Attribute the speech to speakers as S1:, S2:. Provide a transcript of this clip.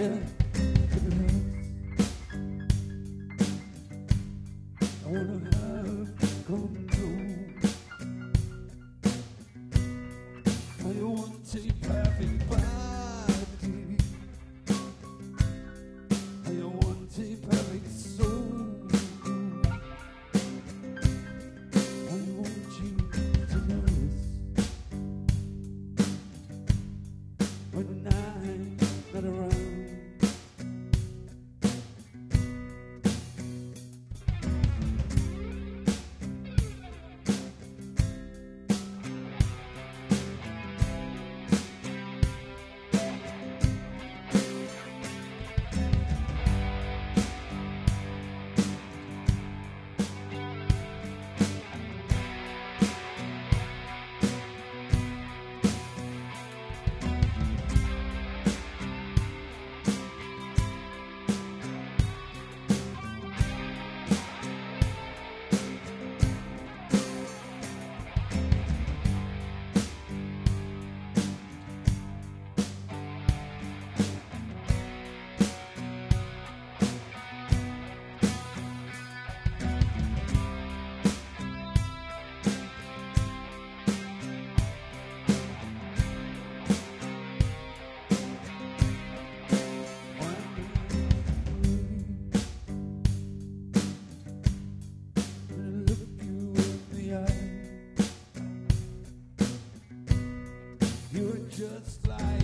S1: yeah. I wanna have control. I want a perfect body. I want a perfect soul. I want you to notice when I'm not around. You're just like